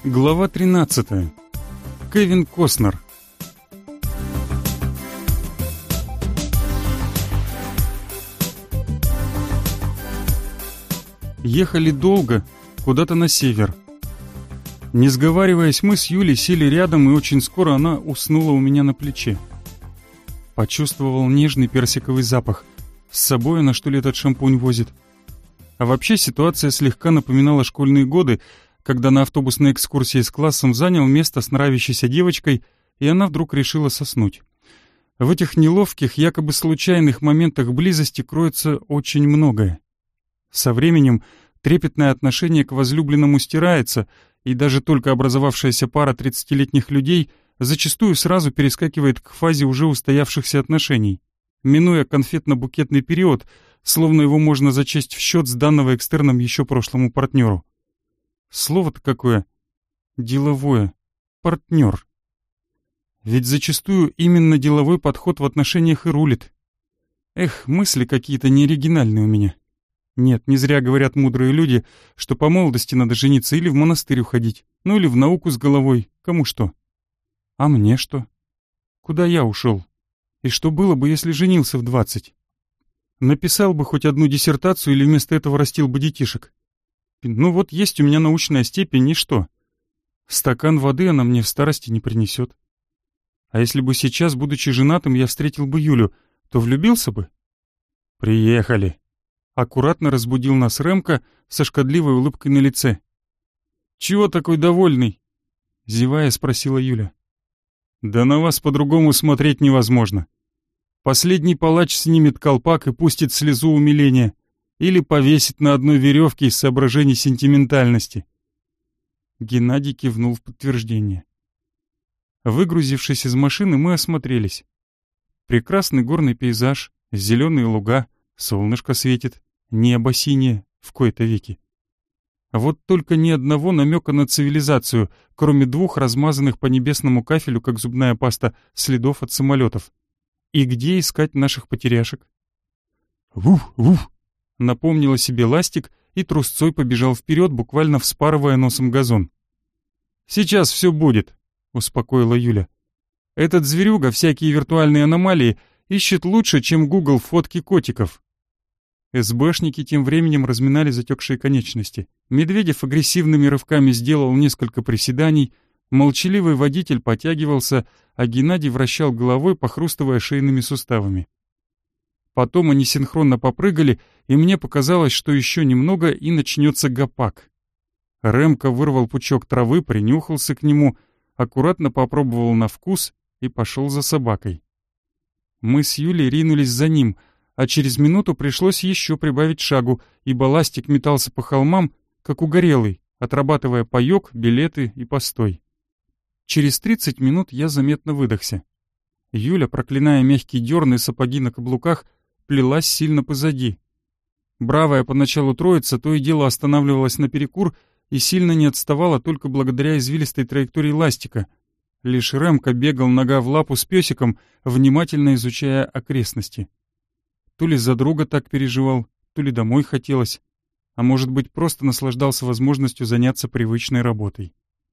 Глава 13. Кевин Костнер. Ехали долго, куда-то на север. Не сговариваясь, мы с Юлей сели рядом, и очень скоро она уснула у меня на плече. Почувствовал нежный персиковый запах. С собой она, что ли, этот шампунь возит? А вообще ситуация слегка напоминала школьные годы, когда на автобусной экскурсии с классом занял место с нравящейся девочкой, и она вдруг решила соснуть. В этих неловких, якобы случайных моментах близости кроется очень многое. Со временем трепетное отношение к возлюбленному стирается, и даже только образовавшаяся пара 30-летних людей зачастую сразу перескакивает к фазе уже устоявшихся отношений, минуя конфетно-букетный период, словно его можно зачесть в счет сданного экстерном еще прошлому партнеру. Слово-то какое? Деловое. Партнер. Ведь зачастую именно деловой подход в отношениях и рулит. Эх, мысли какие-то неоригинальные у меня. Нет, не зря говорят мудрые люди, что по молодости надо жениться или в монастырь уходить, ну или в науку с головой, кому что. А мне что? Куда я ушел? И что было бы, если женился в 20? Написал бы хоть одну диссертацию или вместо этого растил бы детишек? Ну вот есть у меня научная степень, и что? Стакан воды она мне в старости не принесет. А если бы сейчас, будучи женатым, я встретил бы Юлю, то влюбился бы? Приехали. Аккуратно разбудил нас Рэмко со шкодливой улыбкой на лице. «Чего такой довольный?» Зевая, спросила Юля. «Да на вас по-другому смотреть невозможно. Последний палач снимет колпак и пустит слезу умиления. Или повесит на одной веревке из соображений сентиментальности». Геннадий кивнул в подтверждение. Выгрузившись из машины, мы осмотрелись. Прекрасный горный пейзаж, зеленые луга, солнышко светит, небо синее в кои-то веки. А вот только ни одного намека на цивилизацию, кроме двух размазанных по небесному кафелю, как зубная паста, следов от самолетов. И где искать наших потеряшек? «Вуф-вуф!» — напомнила себе ластик и трусцой побежал вперед, буквально вспарывая носом газон. «Сейчас все будет», — успокоила Юля. «Этот зверюга всякие виртуальные аномалии ищет лучше, чем Google фотки котиков». СБшники тем временем разминали затекшие конечности. Медведев агрессивными рывками сделал несколько приседаний, молчаливый водитель потягивался, а Геннадий вращал головой, похрустывая шейными суставами. Потом они синхронно попрыгали, и мне показалось, что еще немного и начнется гопак. Рэмко вырвал пучок травы, принюхался к нему, аккуратно попробовал на вкус и пошел за собакой. Мы с Юлей ринулись за ним, а через минуту пришлось еще прибавить шагу, ибо ластик метался по холмам, как угорелый, отрабатывая паёк, билеты и постой. Через 30 минут я заметно выдохся. Юля, проклиная мягкий дерн и сапоги на каблуках, плелась сильно позади. Бравая поначалу троица то и дело останавливалась на перекур и сильно не отставала только благодаря извилистой траектории ластика. Лишь Рэмко бегал нога в лапу с песиком, внимательно изучая окрестности. То ли за друга так переживал, то ли домой хотелось, а может быть, просто наслаждался возможностью заняться привычной работой.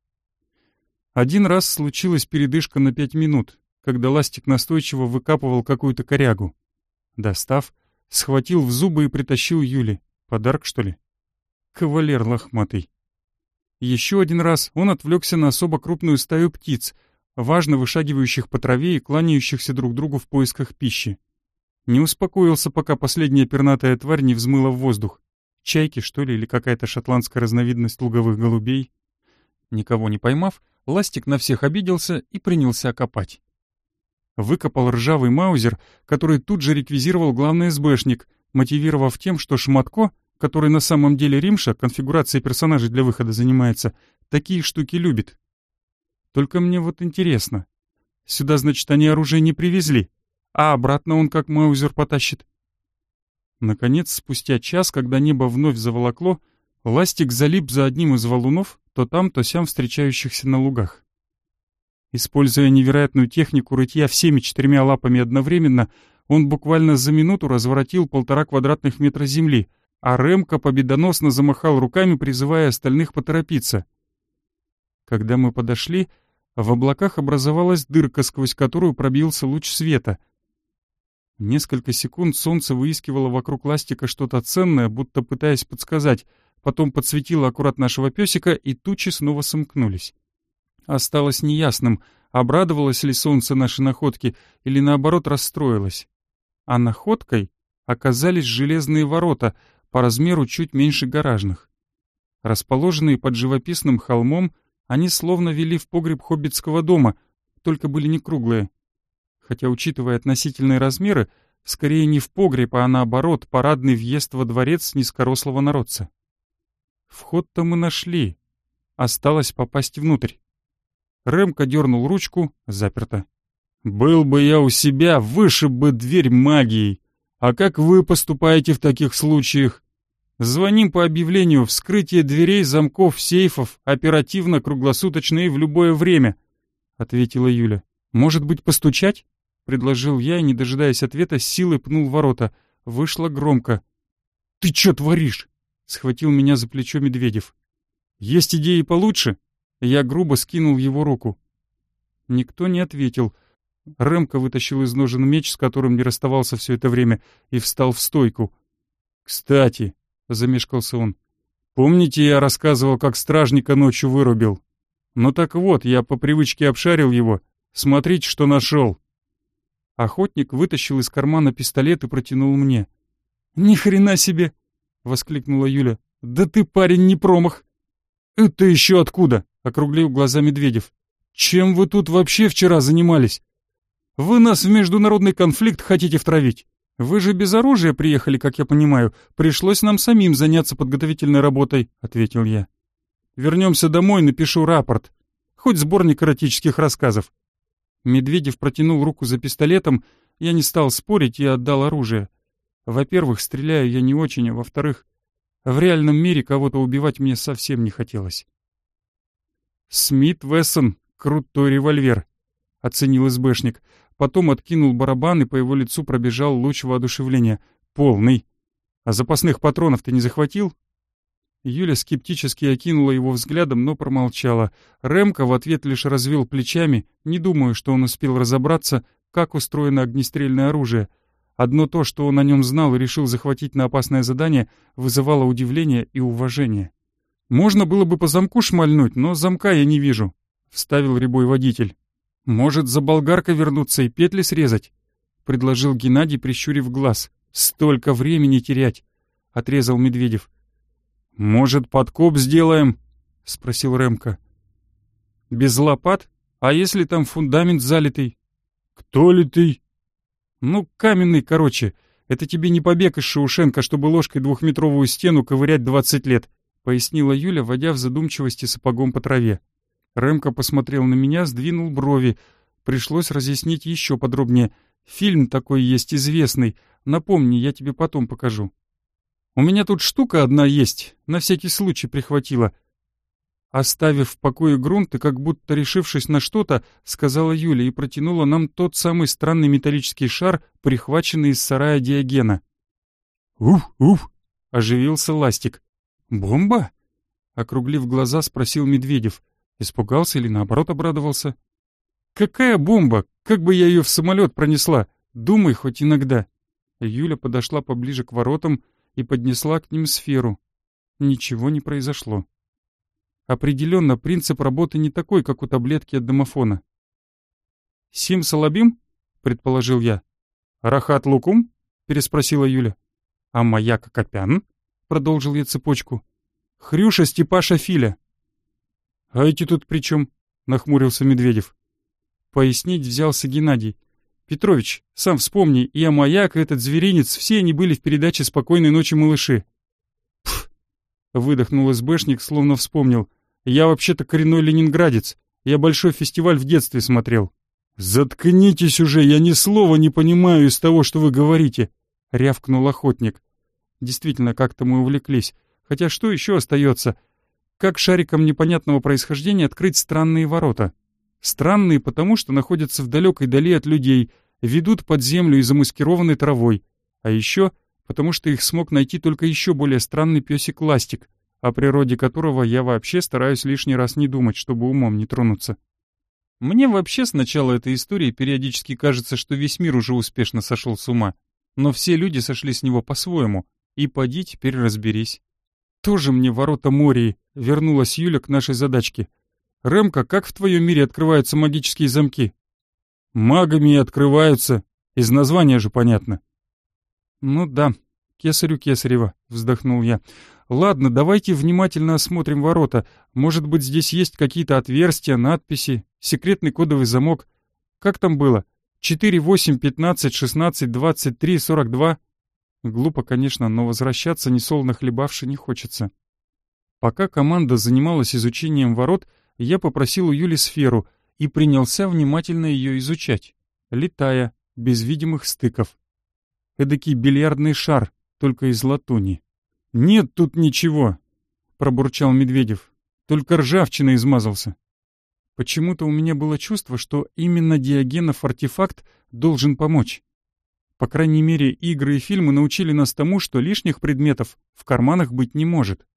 Один раз случилась передышка на 5 минут, когда ластик настойчиво выкапывал какую-то корягу. Достав, схватил в зубы и притащил Юле. Подарок, что ли? Кавалер лохматый. Еще один раз он отвлекся на особо крупную стаю птиц, важно вышагивающих по траве и кланяющихся друг другу в поисках пищи. Не успокоился, пока последняя пернатая тварь не взмыла в воздух. Чайки, что ли, или какая-то шотландская разновидность луговых голубей. Никого не поймав, ластик на всех обиделся и принялся копать. Выкопал ржавый маузер, который тут же реквизировал главный СБшник, мотивировав тем, что Шматко, который на самом деле Римша, конфигурацией персонажей для выхода занимается, такие штуки любит. Только мне вот интересно. Сюда, значит, они оружие не привезли, а обратно он как маузер потащит. Наконец, спустя час, когда небо вновь заволокло, ластик залип за одним из валунов, то там, то сям встречающихся на лугах. Используя невероятную технику рытья всеми 4 лапами одновременно, он буквально за минуту разворотил 1,5 квадратных метра земли, а Рэмко победоносно замахал руками, призывая остальных поторопиться. Когда мы подошли, в облаках образовалась дырка, сквозь которую пробился луч света. Несколько секунд солнце выискивало вокруг ластика что-то ценное, будто пытаясь подсказать, потом подсветило аккурат нашего песика, и тучи снова сомкнулись. Осталось неясным, обрадовалось ли солнце нашей находке или наоборот расстроилось. А находкой оказались железные ворота, по размеру чуть меньше гаражных. Расположенные под живописным холмом, они словно вели в погреб хоббитского дома, только были не круглые. Хотя, учитывая относительные размеры, скорее не в погреб, а наоборот, парадный въезд во дворец низкорослого народца. Вход-то мы нашли. Осталось попасть внутрь. Рэмко дернул ручку, заперто. «Был бы я у себя, вышиб бы дверь магией. А как вы поступаете в таких случаях?» «Звоним по объявлению. Вскрытие дверей, замков, сейфов, оперативно, круглосуточно и в любое время», — ответила Юля. «Может быть, постучать?» — предложил я и, не дожидаясь ответа, с силой пнул ворота. Вышло громко. «Ты чё творишь?» — схватил меня за плечо Медведев. «Есть идеи получше?» Я грубо скинул его руку. Никто не ответил. Рэмко вытащил из ножен меч, с которым не расставался все это время, и встал в стойку. «Кстати», — замешкался он, — «помните, я рассказывал, как стражника ночью вырубил? Ну так вот, я по привычке обшарил его. Смотрите, что нашел». Охотник вытащил из кармана пистолет и протянул мне. «Ни хрена себе!» — воскликнула Юля. «Да ты, парень, не промах!» «Это еще откуда?» — округлил глаза Медведев. «Чем вы тут вообще вчера занимались? Вы нас в международный конфликт хотите втравить? Вы же без оружия приехали, как я понимаю. Пришлось нам самим заняться подготовительной работой», — ответил я. «Вернемся домой, напишу рапорт. Хоть сборник эротических рассказов». Медведев протянул руку за пистолетом, я не стал спорить и отдал оружие. Во-первых, стреляю я не очень, а во-вторых, в реальном мире кого-то убивать мне совсем не хотелось. «Смит Вессон, крутой револьвер», — оценил СБшник. Потом откинул барабан, и по его лицу пробежал луч воодушевления. «Полный. А запасных патронов ты не захватил?» Юля скептически окинула его взглядом, но промолчала. Рэмко в ответ лишь развел плечами, не думаю, что он успел разобраться, как устроено огнестрельное оружие. Одно то, что он о нем знал и решил захватить на опасное задание, вызывало удивление и уважение. «Можно было бы по замку шмальнуть, но замка я не вижу», — вставил рябой водитель. «Может, за болгаркой вернуться и петли срезать?» — предложил Геннадий, прищурив глаз. «Столько времени терять!» — отрезал Медведев. «Может, подкоп сделаем?» — спросил Рэмко. «Без лопат? А если там фундамент залитый?» «Кто литый?» «Ну, каменный, короче. Это тебе не побег из Шаушенка, чтобы ложкой 2-метровую стену ковырять 20 лет», — пояснила Юля, водя в задумчивости сапогом по траве. Рэмко посмотрел на меня, сдвинул брови. Пришлось разъяснить еще подробнее. «Фильм такой есть известный. Напомни, я тебе потом покажу». «У меня тут штука одна есть, на всякий случай прихватила». Оставив в покое грунт и как будто решившись на что-то, сказала Юля и протянула нам тот самый странный металлический шар, прихваченный из сарая Диогена. «Уф!» — оживился Ластик. «Бомба?» — округлив глаза, спросил Медведев. Испугался или наоборот обрадовался? «Какая бомба? Как бы я ее в самолет пронесла? Думай хоть иногда». Юля подошла поближе к воротам и поднесла к ним сферу. Ничего не произошло. Определенно, принцип работы не такой, как у таблетки от домофона. «Сим салабим?» — предположил я. «Рахат лукум?» — переспросила Юля. «А маяка копян?» — продолжил я цепочку. «Хрюша Степаша Филя». «А эти тут при чем?» — нахмурился Медведев. Пояснить взялся Геннадий. «Петрович, сам вспомни, и Амаяк, и этот зверинец, все они были в передаче «Спокойной ночи, малыши». «Пф!» — выдохнул СБшник, словно вспомнил. «Я вообще-то коренной ленинградец. Я большой фестиваль в детстве смотрел». «Заткнитесь уже, я ни слова не понимаю из того, что вы говорите», — рявкнул охотник. Действительно, как-то мы увлеклись. Хотя что еще остается? Как шариком непонятного происхождения открыть странные ворота? Странные потому, что находятся в далекой дали от людей, ведут под землю и замаскированы травой. А еще потому, что их смог найти только еще более странный песик Ластик. о природе которого я вообще стараюсь лишний раз не думать, чтобы умом не тронуться. Мне вообще с начала этой истории периодически кажется, что весь мир уже успешно сошел с ума, но все люди сошли с него по-своему, и поди теперь разберись. Тоже мне ворота Мории, вернулась Юля к нашей задачке. Рэмка, как в твоем мире открываются магические замки? Магами и открываются, из названия же понятно. Ну да, кесарю кесарева, вздохнул я. Ладно, давайте внимательно осмотрим ворота. Может быть, здесь есть какие-то отверстия, надписи, секретный кодовый замок. Как там было? 4, 8, 15, 16, 23, 42. Глупо, конечно, но возвращаться несолоно хлебавши не хочется. Пока команда занималась изучением ворот, я попросил у Юли сферу и принялся внимательно ее изучать, летая, без видимых стыков. Эдакий бильярдный шар, только из латуни. «Нет тут ничего», — пробурчал Медведев. «Только ржавчина измазался». Почему-то у меня было чувство, что именно Диогенов артефакт должен помочь. По крайней мере, игры и фильмы научили нас тому, что лишних предметов в карманах быть не может.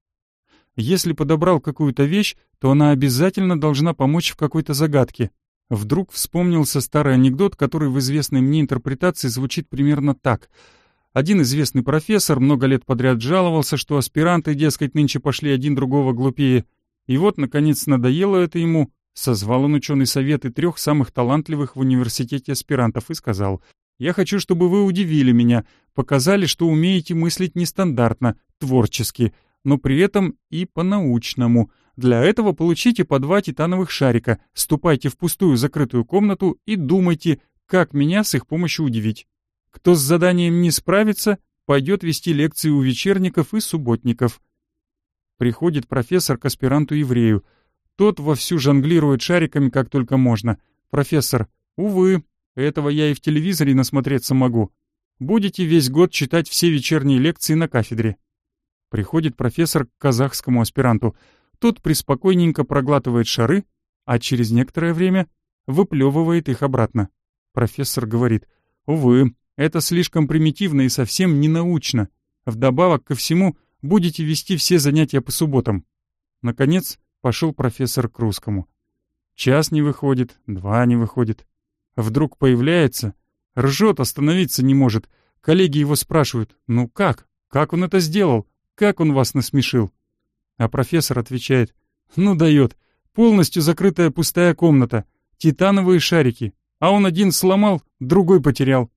Если подобрал какую-то вещь, то она обязательно должна помочь в какой-то загадке. Вдруг вспомнился старый анекдот, который в известной мне интерпретации звучит примерно так. Один известный профессор много лет подряд жаловался, что аспиранты, дескать, нынче пошли один другого глупее. И вот, наконец, надоело это ему. Созвал он ученый совет и 3 самых талантливых в университете аспирантов и сказал: «Я хочу, чтобы вы удивили меня, показали, что умеете мыслить нестандартно, творчески, но при этом и по-научному. Для этого получите по 2 титановых шарика, ступайте в пустую закрытую комнату и думайте, как меня с их помощью удивить. Кто с заданием не справится, пойдет вести лекции у вечерников и субботников». Приходит профессор к аспиранту-еврею. Тот вовсю жонглирует шариками как только можно. «Профессор, увы, этого я и в телевизоре насмотреться могу. Будете весь год читать все вечерние лекции на кафедре». Приходит профессор к казахскому аспиранту. Тот преспокойненько проглатывает шары, а через некоторое время выплевывает их обратно. Профессор говорит: «Увы, это слишком примитивно и совсем не научно. Вдобавок ко всему, будете вести все занятия по субботам». Наконец, пошел профессор к русскому. Час не выходит, 2 не выходит. Вдруг появляется, ржет, остановиться не может. Коллеги его спрашивают: «Ну как? Как он это сделал? Как он вас насмешил?» А профессор отвечает: «Ну дает, полностью закрытая пустая комната, титановые шарики, а он один сломал, другой потерял».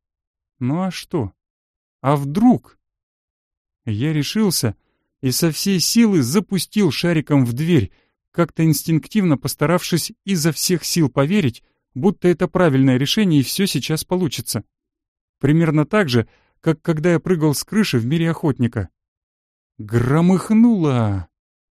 Ну а что? А вдруг? Я решился и со всей силы запустил шариком в дверь, как-то инстинктивно постаравшись изо всех сил поверить, будто это правильное решение и все сейчас получится. Примерно так же, как когда я прыгал с крыши в мире охотника. Громыхнуло!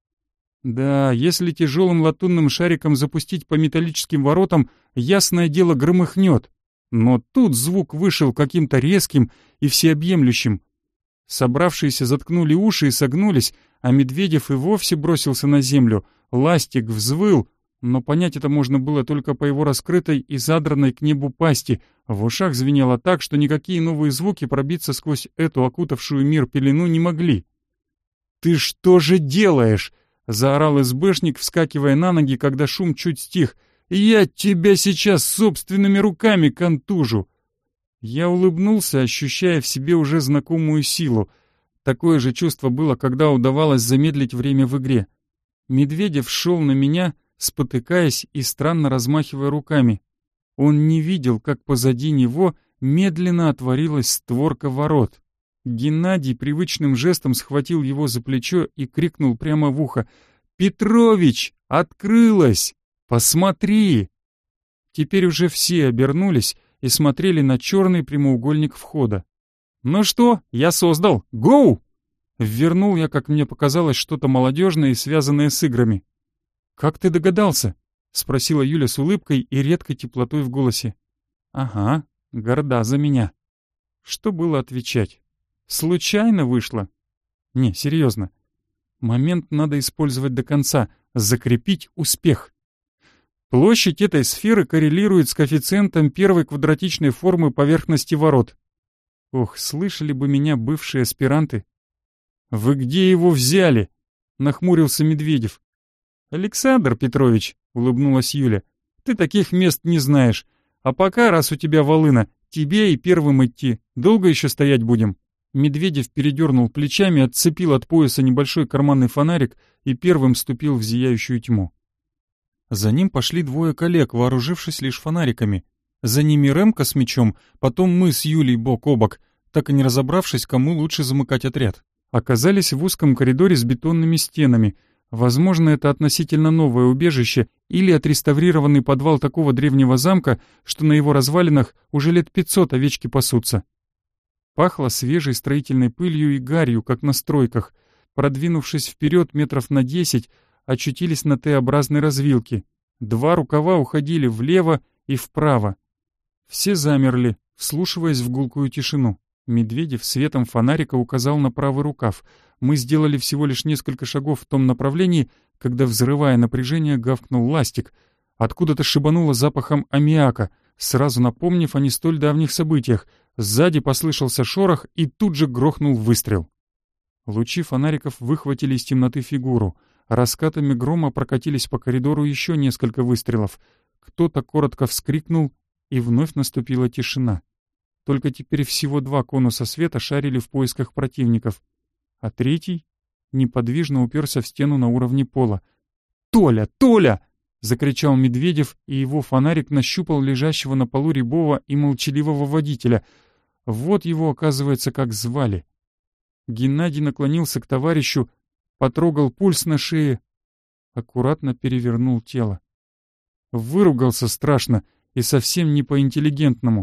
Да, если тяжелым латунным шариком запустить по металлическим воротам, ясное дело, громыхнет. Но тут звук вышел каким-то резким и всеобъемлющим. Собравшиеся заткнули уши и согнулись, а Медведев и вовсе бросился на землю. Ластик взвыл, но понять это можно было только по его раскрытой и задранной к небу пасти. В ушах звенело так, что никакие новые звуки пробиться сквозь эту окутавшую мир пелену не могли. «Ты что же делаешь?» — заорал СБшник, вскакивая на ноги, когда шум чуть стих. «Я тебя сейчас собственными руками контужу!» Я улыбнулся, ощущая в себе уже знакомую силу. Такое же чувство было, когда удавалось замедлить время в игре. Медведев шел на меня, спотыкаясь и странно размахивая руками. Он не видел, как позади него медленно отворилась створка ворот. Геннадий привычным жестом схватил его за плечо и крикнул прямо в ухо: «Петрович, открылась! Посмотри!» Теперь уже все обернулись и смотрели на черный прямоугольник входа. «Ну что, я создал! Гоу!» Ввернул я, как мне показалось, что-то молодежное и связанное с играми. «Как ты догадался?» — спросила Юля с улыбкой и редкой теплотой в голосе. «Ага, горда за меня». Что было отвечать? Случайно вышло? Не, серьезно. Момент надо использовать до конца, закрепить успех. Площадь этой сферы коррелирует с коэффициентом первой квадратичной формы поверхности ворот. Ох, слышали бы меня бывшие аспиранты. «Вы где его взяли?» нахмурился Медведев. «Александр Петрович», — улыбнулась Юля, — «ты таких мест не знаешь. А пока, раз у тебя волына, тебе и первым идти. Долго еще стоять будем?» Медведев передернул плечами, отцепил от пояса небольшой карманный фонарик и первым вступил в зияющую тьму. За ним пошли двое коллег, вооружившись лишь фонариками. За ними Ремка с мечом, потом мы с Юлей бок о бок, так и не разобравшись, кому лучше замыкать отряд. Оказались в узком коридоре с бетонными стенами. Возможно, это относительно новое убежище или отреставрированный подвал такого древнего замка, что на его развалинах уже лет 500 овечки пасутся. Пахло свежей строительной пылью и гарью, как на стройках. Продвинувшись вперед метров на 10, очутились на Т-образной развилке. Два рукава уходили влево и вправо. Все замерли, вслушиваясь в гулкую тишину. Медведев светом фонарика указал на правый рукав. Мы сделали всего лишь несколько шагов в том направлении, когда, взрывая напряжение, гавкнул ластик. Откуда-то шибануло запахом аммиака, сразу напомнив о не столь давних событиях. Сзади послышался шорох, и тут же грохнул выстрел. Лучи фонариков выхватили из темноты фигуру. Раскатами грома прокатились по коридору еще несколько выстрелов. Кто-то коротко вскрикнул, и вновь наступила тишина. Только теперь всего два конуса света шарили в поисках противников, а третий неподвижно уперся в стену на уровне пола. «Толя! Толя!» — закричал Медведев, и его фонарик нащупал лежащего на полу рябого и молчаливого водителя. Вот его, оказывается, как звали. Геннадий наклонился к товарищу, потрогал пульс на шее, аккуратно перевернул тело. Выругался страшно и совсем не по-интеллигентному.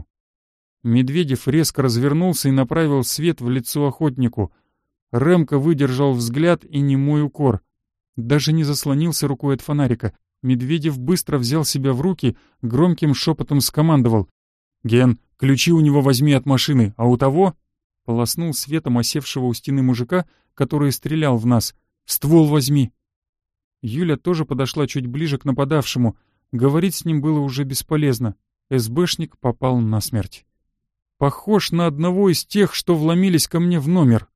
Медведев резко развернулся и направил свет в лицо охотнику. Ремка выдержал взгляд и немой укор. Даже не заслонился рукой от фонарика. Медведев быстро взял себя в руки, громким шепотом скомандовал: «Ген, ключи у него возьми от машины, а у того...» Полоснул светом осевшего у стены мужика, который стрелял в нас. «Ствол возьми!» Юля тоже подошла чуть ближе к нападавшему. Говорить с ним было уже бесполезно. СБшник попал насмерть. Похож на одного из тех, что вломились ко мне в номер.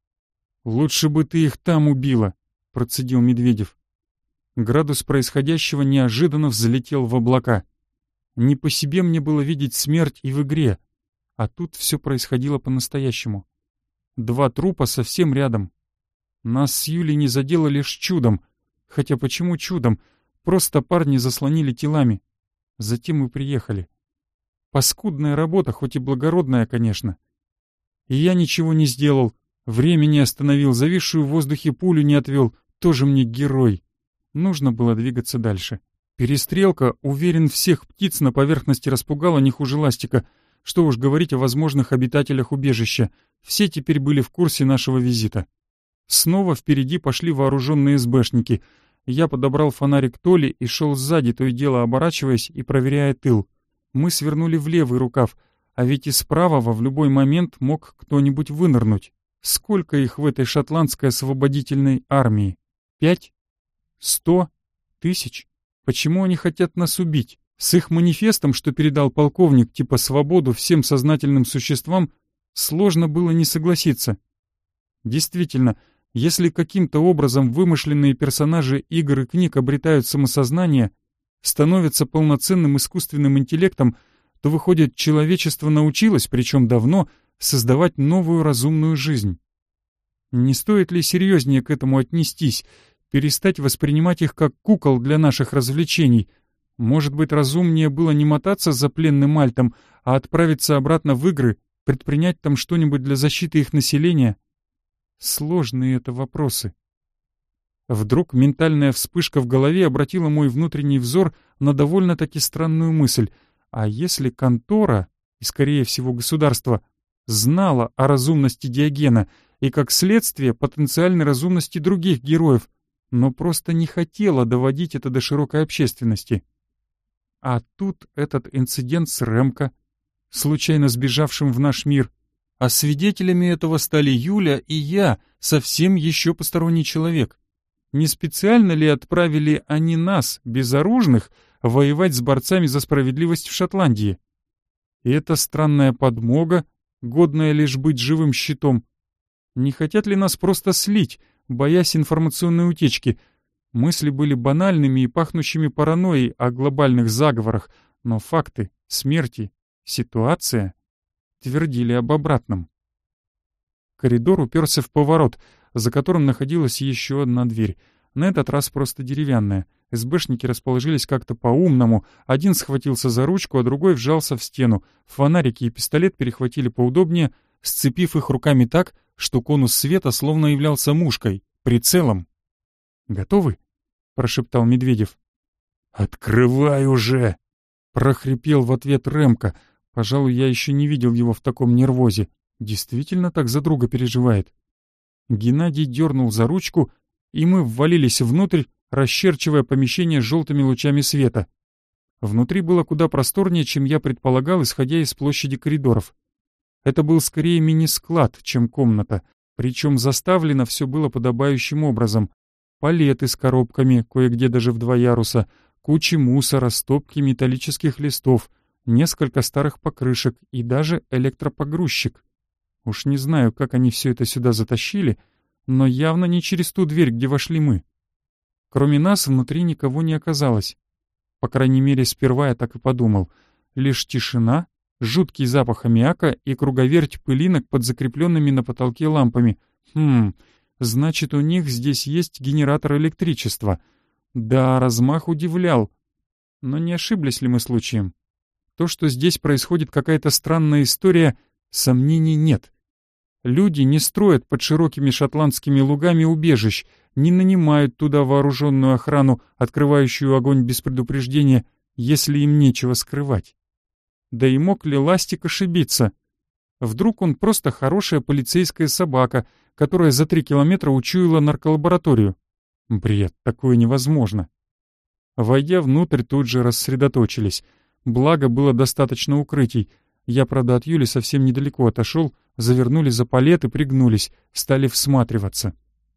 «Лучше бы ты их там убила», — процедил Медведев. Градус происходящего неожиданно взлетел в облака. Не по себе мне было видеть смерть и в игре, а тут все происходило по-настоящему. Два трупа совсем рядом. Нас с Юлей не задело лишь чудом. Хотя почему чудом? Просто парни заслонили телами. Затем мы приехали. Паскудная работа, хоть и благородная, конечно. И я ничего не сделал, время не остановил, зависшую в воздухе пулю не отвел. Тоже мне герой. Нужно было двигаться дальше. Перестрелка, уверен, всех птиц на поверхности распугала не хуже ластика. Что уж говорить о возможных обитателях убежища. Все теперь были в курсе нашего визита. Снова впереди пошли вооруженные СБшники. Я подобрал фонарик Толи и шел сзади, то и дело оборачиваясь и проверяя тыл. Мы свернули в левый рукав, а ведь из правого в любой момент мог кто-нибудь вынырнуть. Сколько их в этой шотландской освободительной армии? 5? 100? 1000? Почему они хотят нас убить? С их манифестом, что передал полковник, типа «свободу всем сознательным существам», сложно было не согласиться. Действительно, если каким-то образом вымышленные персонажи игр и книг обретают самосознание, становятся полноценным искусственным интеллектом, то, выходит, человечество научилось, причем давно, создавать новую разумную жизнь. Не стоит ли серьезнее к этому отнестись, перестать воспринимать их как кукол для наших развлечений? Может быть, разумнее было не мотаться за пленным альтом, а отправиться обратно в игры, предпринять там что-нибудь для защиты их населения? Сложные это вопросы. Вдруг ментальная вспышка в голове обратила мой внутренний взор на довольно-таки странную мысль. А если контора, и скорее всего государство, знала о разумности Диогена и, как следствие, потенциальной разумности других героев, но просто не хотела доводить это до широкой общественности? А тут этот инцидент с Ремко, случайно сбежавшим в наш мир. А свидетелями этого стали Юля и я, совсем еще посторонний человек. Не специально ли отправили они нас, безоружных, воевать с борцами за справедливость в Шотландии? И эта странная подмога, годная лишь быть живым щитом. Не хотят ли нас просто слить, боясь информационной утечки. Мысли были банальными и пахнущими паранойей о глобальных заговорах, но факты, смерти, ситуация твердили об обратном. Коридор уперся в поворот, за которым находилась еще одна дверь. На этот раз просто деревянная. СБшники расположились как-то по-умному. Один схватился за ручку, а другой вжался в стену. Фонарики и пистолет перехватили поудобнее, сцепив их руками так, что конус света словно являлся мушкой, прицелом. «Готовы?» — прошептал Медведев. «Открывай уже!» — прохрипел в ответ Рэмко. Пожалуй, я еще не видел его в таком нервозе. Действительно так за друга переживает. Геннадий дернул за ручку, и мы ввалились внутрь, расчерчивая помещение желтыми лучами света. Внутри было куда просторнее, чем я предполагал, исходя из площади коридоров. Это был скорее мини-склад, чем комната, причем заставлено все было подобающим образом. Палеты с коробками, кое-где даже в 2 яруса, кучи мусора, стопки металлических листов, несколько старых покрышек и даже электропогрузчик. Уж не знаю, как они все это сюда затащили, но явно не через ту дверь, где вошли мы. Кроме нас внутри никого не оказалось. По крайней мере, сперва я так и подумал. Лишь тишина, жуткий запах аммиака и круговерть пылинок под закрепленными на потолке лампами. Значит, у них здесь есть генератор электричества. Да, размах удивлял. Но не ошиблись ли мы случаем? То, что здесь происходит какая-то странная история, сомнений нет. Люди не строят под широкими шотландскими лугами убежищ, не нанимают туда вооруженную охрану, открывающую огонь без предупреждения, если им нечего скрывать. Да и мог ли Ластик ошибиться? Вдруг он просто хорошая полицейская собака, которая за 3 километра учуяла нарколабораторию? Бред, такое невозможно. Войдя внутрь, тут же рассредоточились. Благо, было достаточно укрытий. Я, правда, от Юли совсем недалеко отошел, завернули за палет и пригнулись, стали всматриваться.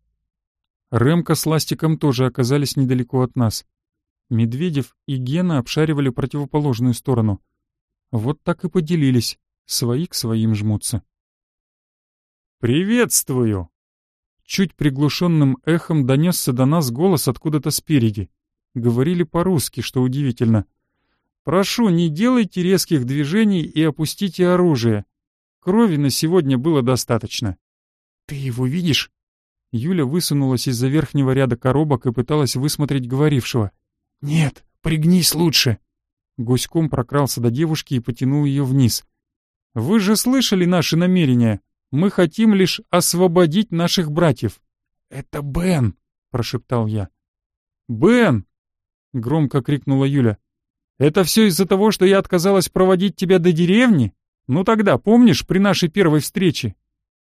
Рэмко с Ластиком тоже оказались недалеко от нас. Медведев и Гена обшаривали противоположную сторону. Вот так и поделились, свои к своим жмутся. «Приветствую!» Чуть приглушенным эхом донесся до нас голос откуда-то спереди. Говорили по-русски, что удивительно. «Прошу, не делайте резких движений и опустите оружие. Крови на сегодня было достаточно». «Ты его видишь?» Юля высунулась из-за верхнего ряда коробок и пыталась высмотреть говорившего. «Нет, пригнись лучше». Гуськом прокрался до девушки и потянул ее вниз. «Вы же слышали наши намерения? Мы хотим лишь освободить наших братьев». «Это Бен», — прошептал я. «Бен!» — громко крикнула Юля. «Это все из-за того, что я отказалась проводить тебя до деревни? Ну тогда, помнишь, при нашей первой встрече?»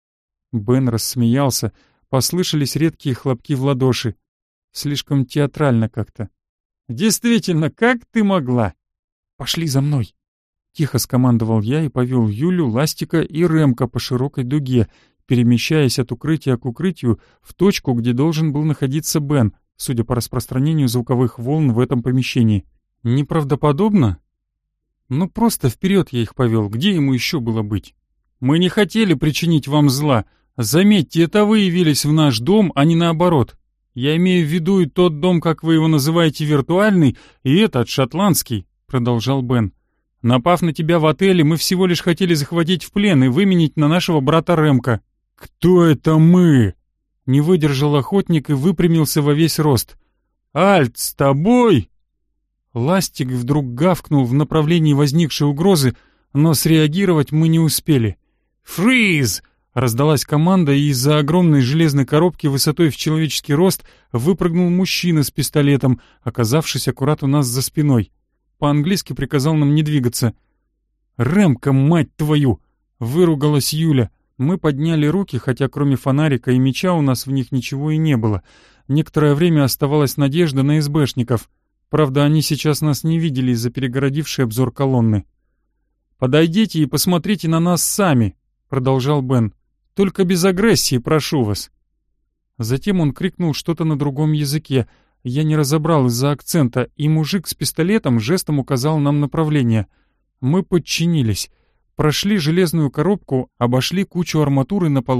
Бен рассмеялся, послышались редкие хлопки в ладоши. Слишком театрально как-то. «Действительно, как ты могла?» «Пошли за мной!» Тихо скомандовал я и повел Юлю, Ластика и Рэмко по широкой дуге, перемещаясь от укрытия к укрытию в точку, где должен был находиться Бен, судя по распространению звуковых волн в этом помещении. Неправдоподобно? Ну просто вперед я их повел, где ему еще было быть? Мы не хотели причинить вам зла. Заметьте, это вы явились в наш дом, а не наоборот. Я имею в виду и тот дом, как вы его называете, виртуальный, и этот, шотландский, продолжал Бен. Напав на тебя в отеле, мы всего лишь хотели захватить в плен и выменить на нашего брата Рэмко. Кто это мы? Не выдержал охотник и выпрямился во весь рост. Альт, с тобой? Ластик вдруг гавкнул в направлении возникшей угрозы, но среагировать мы не успели. «Фриз!» — раздалась команда, и из-за огромной железной коробки высотой в человеческий рост выпрыгнул мужчина с пистолетом, оказавшись аккурат у нас за спиной. По-английски приказал нам не двигаться. «Рэмко, мать твою!» — выругалась Юля. Мы подняли руки, хотя кроме фонарика и меча у нас в них ничего и не было. Некоторое время оставалась надежда на СБшников. Правда, они сейчас нас не видели из-за перегородившей обзор колонны. «Подойдите и посмотрите на нас сами», — продолжал Бен. «Только без агрессии, прошу вас». Затем он крикнул что-то на другом языке. Я не разобрал из-за акцента, и мужик с пистолетом жестом указал нам направление. Мы подчинились. Прошли железную коробку, обошли кучу арматуры на полу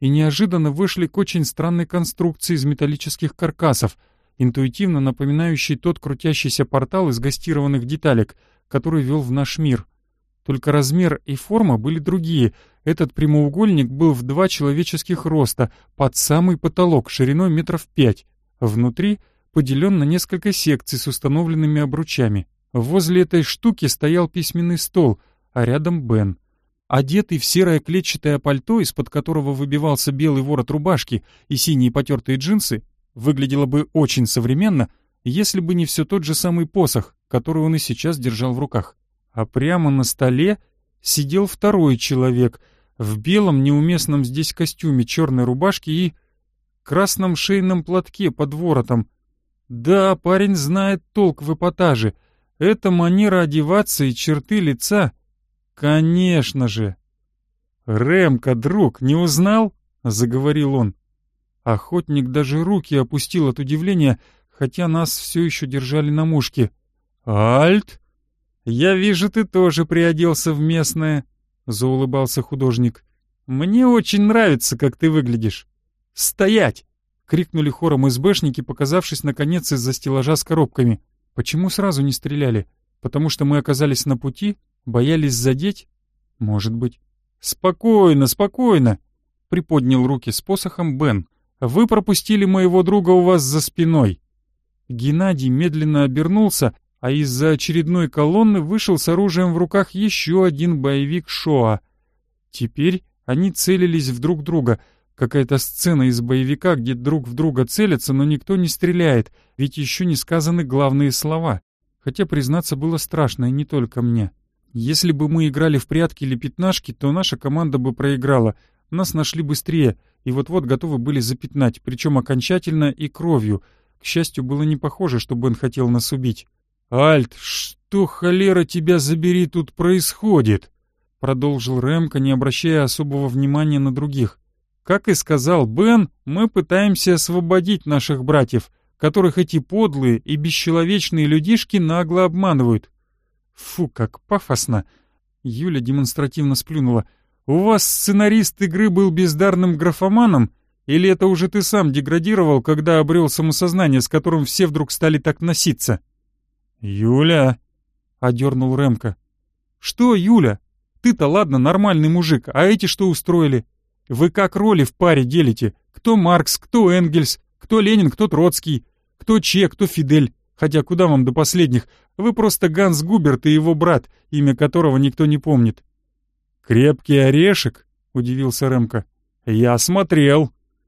и неожиданно вышли к очень странной конструкции из металлических каркасов, интуитивно напоминающей тот крутящийся портал из гастированных деталек, который вел в наш мир. Только размер и форма были другие. Этот прямоугольник был в 2 человеческих роста, под самый потолок, шириной 5 метров. Внутри поделен на несколько секций с установленными обручами. Возле этой штуки стоял письменный стол, а рядом Бен. Одетый в серое клетчатое пальто, из-под которого выбивался белый ворот рубашки и синие потертые джинсы, выглядело бы очень современно, если бы не все тот же самый посох, который он и сейчас держал в руках. А прямо на столе сидел второй человек в белом неуместном здесь костюме, черной рубашке и красном шейном платке под воротом. Да, парень знает толк в эпатаже. Это манера одеваться и черты лица. Конечно же. «Рэмко, друг, не узнал?» — заговорил он. Охотник даже руки опустил от удивления, хотя нас все еще держали на мушке. «Альт? Я вижу, ты тоже приоделся в местное», — заулыбался художник. «Мне очень нравится, как ты выглядишь». «Стоять!» — крикнули хором СБшники, показавшись, наконец, из-за стеллажа с коробками. Почему сразу не стреляли? Потому что мы оказались на пути? Боялись задеть? Может быть. «Спокойно, спокойно!» — приподнял руки с посохом Бен. «Вы пропустили моего друга у вас за спиной». Геннадий медленно обернулся, а из-за очередной колонны вышел с оружием в руках еще один боевик Шоа. Теперь они целились в друг друга. Какая-то сцена из боевика, где друг в друга целятся, но никто не стреляет, ведь еще не сказаны главные слова. Хотя, признаться, было страшно, и не только мне. Если бы мы играли в прятки или пятнашки, то наша команда бы проиграла. Нас нашли быстрее, и вот-вот готовы были запятнать, причем окончательно и кровью. К счастью, было не похоже, что Бен хотел нас убить. «Альт, что, холера, тебя забери, тут происходит?» — продолжил Рэмко, не обращая особого внимания на других. «Как и сказал Бен, мы пытаемся освободить наших братьев, которых эти подлые и бесчеловечные людишки нагло обманывают». «Фу, как пафосно!» — Юля демонстративно сплюнула. «У вас сценарист игры был бездарным графоманом? Или это уже ты сам деградировал, когда обрел самосознание, с которым все вдруг стали так носиться?» «Юля!» — одернул Рэмко. «Что, Юля? Ты-то ладно, нормальный мужик, а эти что устроили? Вы как роли в паре делите? Кто Маркс, кто Энгельс, кто Ленин, кто Троцкий, кто Че, кто Фидель? Хотя куда вам до последних? Вы просто Ганс Губерт и его брат, имя которого никто не помнит». «Крепкий орешек?» — удивился Рэмко. «Я смотрел».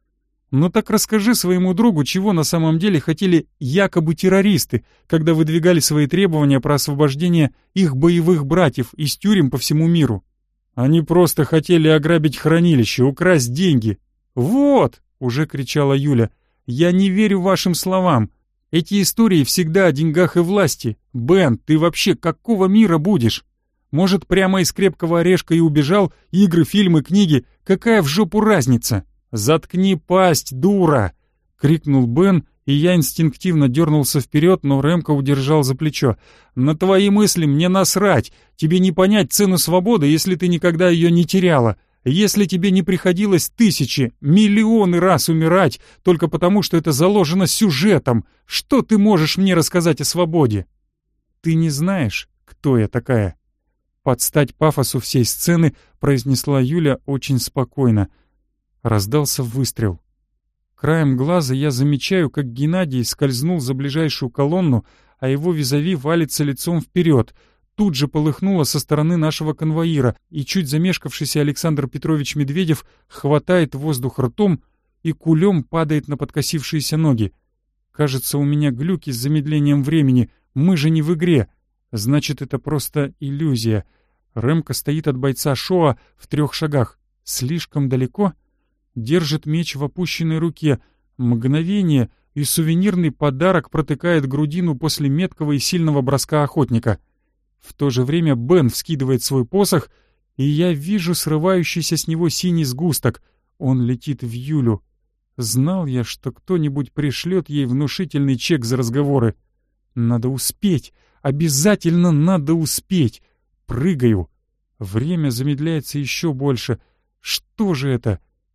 «Ну так расскажи своему другу, чего на самом деле хотели якобы террористы, когда выдвигали свои требования про освобождение их боевых братьев из тюрем по всему миру». «Они просто хотели ограбить хранилище, украсть деньги». «Вот!» — уже кричала Юля. «Я не верю вашим словам. Эти истории всегда о деньгах и власти. Бен, ты вообще какого мира будешь? Может, прямо из крепкого орешка и убежал? Игры, фильмы, книги. Какая в жопу разница?» «Заткни пасть, дура!» — крикнул Бен, и я инстинктивно дернулся вперед, но Рэмко удержал за плечо. «На твои мысли мне насрать! Тебе не понять цену свободы, если ты никогда ее не теряла. Если тебе не приходилось тысячи, миллионы раз умирать, только потому, что это заложено сюжетом, что ты можешь мне рассказать о свободе?» «Ты не знаешь, кто я такая?» Под стать пафосу всей сцены произнесла Юля очень спокойно. Раздался выстрел. Краем глаза я замечаю, как Геннадий скользнул за ближайшую колонну, а его визави валится лицом вперед. Тут же полыхнуло со стороны нашего конвоира, и чуть замешкавшийся Александр Петрович Медведев хватает воздух ртом и кулем падает на подкосившиеся ноги. Кажется, у меня глюки с замедлением времени. Мы же не в игре. Значит, это просто иллюзия. Рэмко стоит от бойца Шоа в 3 шагах. Слишком далеко? Держит меч в опущенной руке. Мгновение, и сувенирный подарок протыкает грудину после меткого и сильного броска охотника. В то же время Бен вскидывает свой посох, и я вижу срывающийся с него синий сгусток. Он летит в Юлю. Знал я, что кто-нибудь пришлет ей внушительный чек за разговоры. Надо успеть, обязательно надо успеть. Прыгаю. Время замедляется еще больше. Что же это?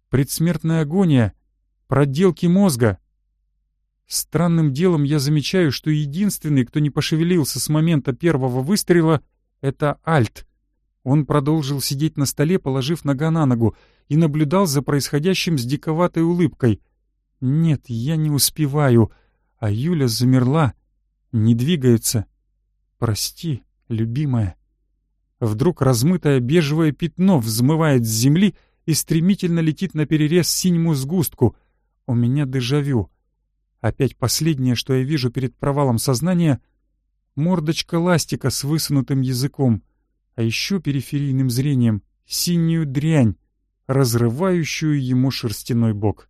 Предсмертная агония, проделки мозга. Странным делом я замечаю, что единственный, кто не пошевелился с момента первого выстрела, это Альт. Он продолжил сидеть на столе, положив нога на ногу, и наблюдал за происходящим с диковатой улыбкой. Нет, я не успеваю, а Юля замерла, не двигается. Прости, любимая. Вдруг размытое бежевое пятно взмывает с земли и стремительно летит наперерез синему сгустку. У меня дежавю. Опять последнее, что я вижу перед провалом сознания — мордочка ластика с высунутым языком, а еще периферийным зрением — синюю дрянь, разрывающую ему шерстяной бок.